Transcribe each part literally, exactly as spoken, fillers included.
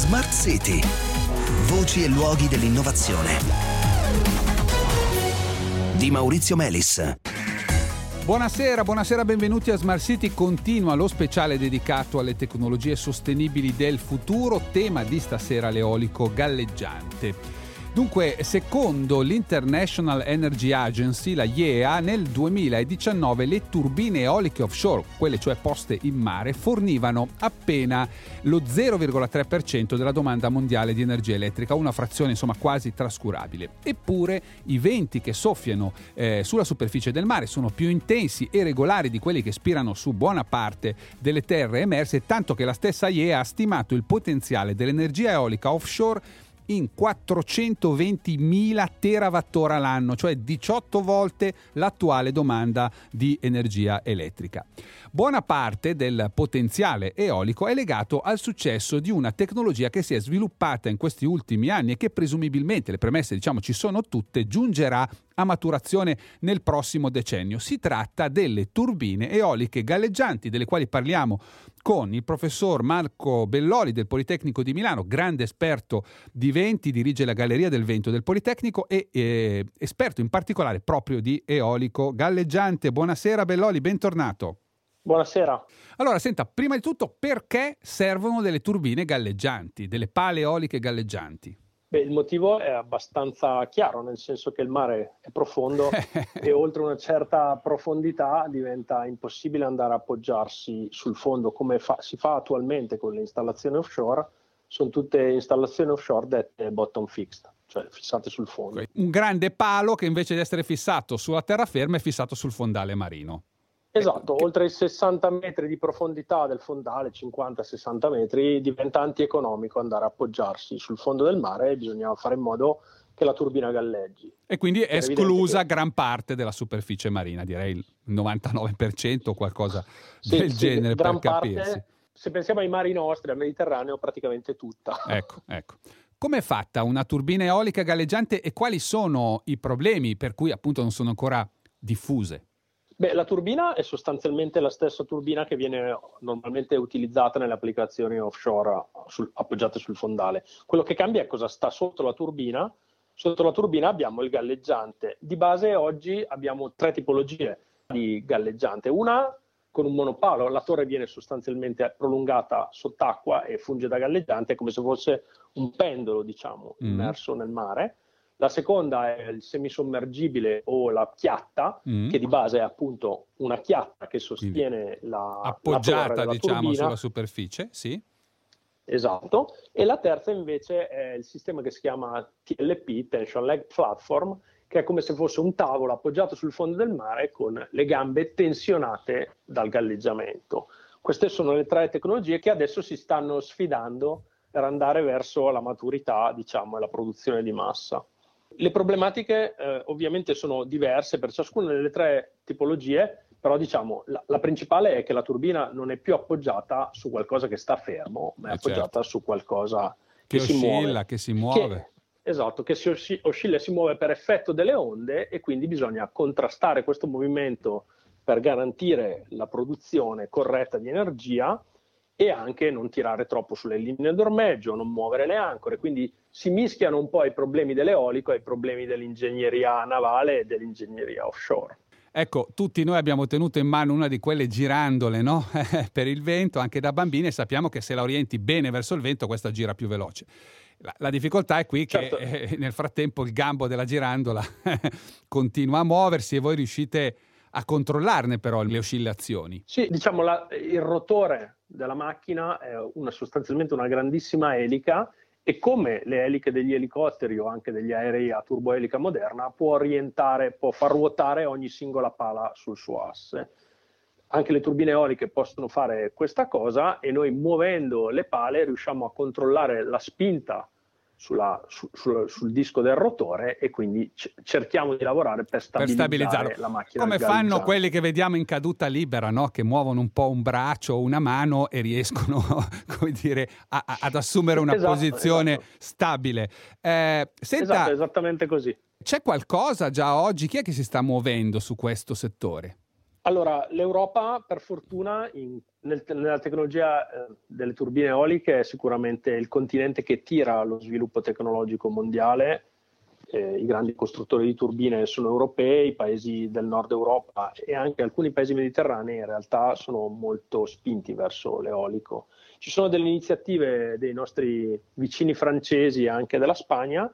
Smart City. Voci e luoghi dell'innovazione. Di Maurizio Melis. Buonasera, buonasera, benvenuti a Smart City. Continua lo speciale dedicato alle tecnologie sostenibili del futuro, tema di stasera l'eolico galleggiante. Dunque, secondo l'International Energy Agency, la I E A, nel duemiladiciannove le turbine eoliche offshore, quelle cioè poste in mare, fornivano appena lo zero virgola tre per cento della domanda mondiale di energia elettrica, una frazione insomma quasi trascurabile. Eppure i venti che soffiano eh, sulla superficie del mare sono più intensi e regolari di quelli che spirano su buona parte delle terre emerse, tanto che la stessa I E A ha stimato il potenziale dell'energia eolica offshore in quattrocentoventimila terawattora l'anno, cioè diciotto volte l'attuale domanda di energia elettrica. Buona parte del potenziale eolico è legato al successo di una tecnologia che si è sviluppata in questi ultimi anni e che presumibilmente, le premesse diciamo ci sono tutte, giungerà a maturazione nel prossimo decennio. Si tratta delle turbine eoliche galleggianti, delle quali parliamo con il professor Marco Belloli del Politecnico di Milano, grande esperto di venti, dirige la Galleria del Vento del Politecnico e eh, esperto in particolare proprio di eolico galleggiante. Buonasera Belloli, bentornato. Buonasera. Allora, senta, prima di tutto, perché servono delle turbine galleggianti, delle pale eoliche galleggianti? Beh, il motivo è abbastanza chiaro, nel senso che il mare è profondo e oltre una certa profondità diventa impossibile andare a appoggiarsi sul fondo come fa, si fa attualmente con le installazioni offshore. Sono tutte installazioni offshore dette bottom fixed, cioè fissate sul fondo. Un grande palo che invece di essere fissato sulla terraferma è fissato sul fondale marino. Esatto, Ecco, oltre i sessanta metri di profondità del fondale, cinquanta sessanta metri, diventa antieconomico andare a appoggiarsi sul fondo del mare e bisogna fare in modo che la turbina galleggi. E quindi è È esclusa che... gran parte della superficie marina, direi il novantanove per cento o qualcosa sì, del sì, genere, gran per parte, capirsi. Se pensiamo ai mari nostri, al Mediterraneo, praticamente tutta. Ecco, ecco. Come è fatta una turbina eolica galleggiante e quali sono i problemi per cui appunto non sono ancora diffuse? Beh, la turbina è sostanzialmente la stessa turbina che viene normalmente utilizzata nelle applicazioni offshore sul, appoggiate sul fondale. Quello che cambia è cosa sta sotto la turbina. Sotto la turbina abbiamo il galleggiante. Di base oggi abbiamo tre tipologie di galleggiante. Una con un monopalo, la torre viene sostanzialmente prolungata sott'acqua e funge da galleggiante, come se fosse un pendolo, diciamo, immerso mm. nel mare. La seconda è il semisommergibile o la chiatta, mm. che di base è appunto una chiatta che sostiene Quindi, la appoggiata, la torre diciamo, turbina. sulla superficie, sì. Esatto. E la terza invece è il sistema che si chiama T L P, Tension Leg Platform, che è come se fosse un tavolo appoggiato sul fondo del mare con le gambe tensionate dal galleggiamento. Queste sono le tre tecnologie che adesso si stanno sfidando per andare verso la maturità, diciamo, e la produzione di massa. Le problematiche eh, ovviamente sono diverse per ciascuna delle tre tipologie, però diciamo la, la principale è che la turbina non è più appoggiata su qualcosa che sta fermo, ma è eh appoggiata certo. su qualcosa che, che si oscilla, muove. che si muove. Che, esatto, che si osci- oscilla e si muove per effetto delle onde e quindi bisogna contrastare questo movimento per garantire la produzione corretta di energia e anche non tirare troppo sulle linee d'ormeggio, non muovere le ancore, quindi si mischiano un po' i problemi dell'eolico ai problemi dell'ingegneria navale e dell'ingegneria offshore. Ecco, tutti noi abbiamo tenuto in mano una di quelle girandole, no? Per il vento, anche da bambini, e sappiamo che se la orienti bene verso il vento questa gira più veloce. La, la difficoltà è qui che certo. eh, nel frattempo il gambo della girandola continua a muoversi e voi riuscite a controllarne però le oscillazioni. Sì, diciamo la, il rotore della macchina è una, sostanzialmente una grandissima elica e come le eliche degli elicotteri o anche degli aerei a turboelica moderna può orientare, può far ruotare ogni singola pala sul suo asse. Anche le turbine eoliche possono fare questa cosa e noi muovendo le pale riusciamo a controllare la spinta Sulla, su, sul, sul disco del rotore e quindi c- cerchiamo di lavorare per stabilizzare per stabilizzarlo. La macchina. Come fanno quelli che vediamo in caduta libera, no? Che muovono un po' un braccio o una mano e riescono come dire, a, a, ad assumere una esatto, posizione esatto. stabile. Eh, senta, esatto, esattamente così. C'è qualcosa già oggi? Chi è che si sta muovendo su questo settore? Allora, l'Europa, per fortuna, in, nel, nella tecnologia eh, delle turbine eoliche è sicuramente il continente che tira lo sviluppo tecnologico mondiale. Eh, I grandi costruttori di turbine sono europei, i paesi del nord Europa e anche alcuni paesi mediterranei in realtà sono molto spinti verso l'eolico. Ci sono delle iniziative dei nostri vicini francesi e anche della Spagna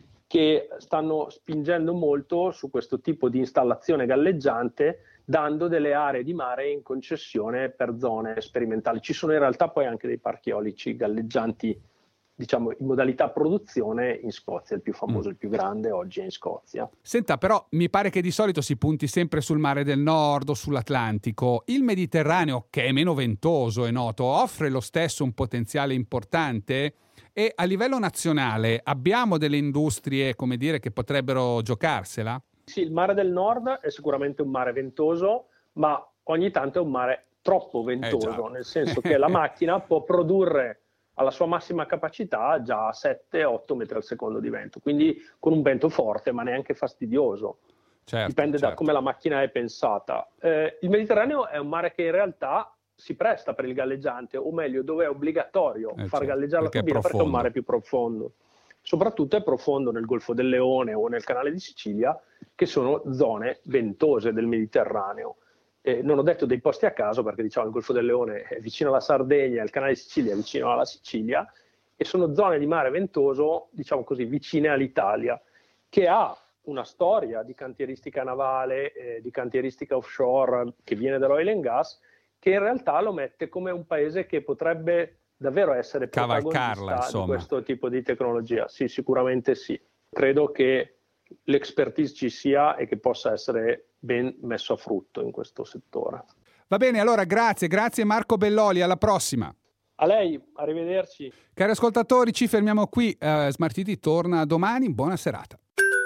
che stanno spingendo molto su questo tipo di installazione galleggiante, dando delle aree di mare in concessione per zone sperimentali. Ci sono in realtà poi anche dei parchi eolici galleggianti, diciamo, in modalità produzione in Scozia, il più famoso, mm. il più grande oggi è in Scozia. Senta, però mi pare che di solito si punti sempre sul mare del nord o sull'Atlantico. Il Mediterraneo, che è meno ventoso, è noto, offre lo stesso un potenziale importante? E a livello nazionale abbiamo delle industrie, come dire, che potrebbero giocarsela? Sì, il mare del nord è sicuramente un mare ventoso, ma ogni tanto è un mare troppo ventoso, eh nel senso che la macchina può produrre alla sua massima capacità già sette otto metri al secondo di vento, quindi con un vento forte ma neanche fastidioso. Certo, dipende certo. da come la macchina è pensata. Eh, il Mediterraneo è un mare che in realtà si presta per il galleggiante, o meglio dove è obbligatorio eh far certo, galleggiare la turbina perché è un mare più profondo. Soprattutto è profondo nel Golfo del Leone o nel Canale di Sicilia, che sono zone ventose del Mediterraneo. Eh, non ho detto dei posti a caso perché diciamo il Golfo del Leone è vicino alla Sardegna, il Canale di Sicilia è vicino alla Sicilia, e sono zone di mare ventoso, diciamo così, vicine all'Italia, che ha una storia di cantieristica navale, eh, di cantieristica offshore che viene dall'oil and gas, che in realtà lo mette come un paese che potrebbe davvero essere protagonista di questo tipo di tecnologia. Sì, sicuramente sì. Credo che l'expertise ci sia e che possa essere ben messo a frutto in questo settore. Va bene, allora grazie, grazie Marco Belloli, alla prossima. A lei, arrivederci. Cari ascoltatori, ci fermiamo qui, uh, Smart City torna domani, buona serata.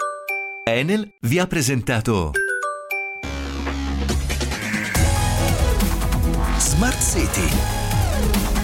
Enel vi ha presentato Smart City.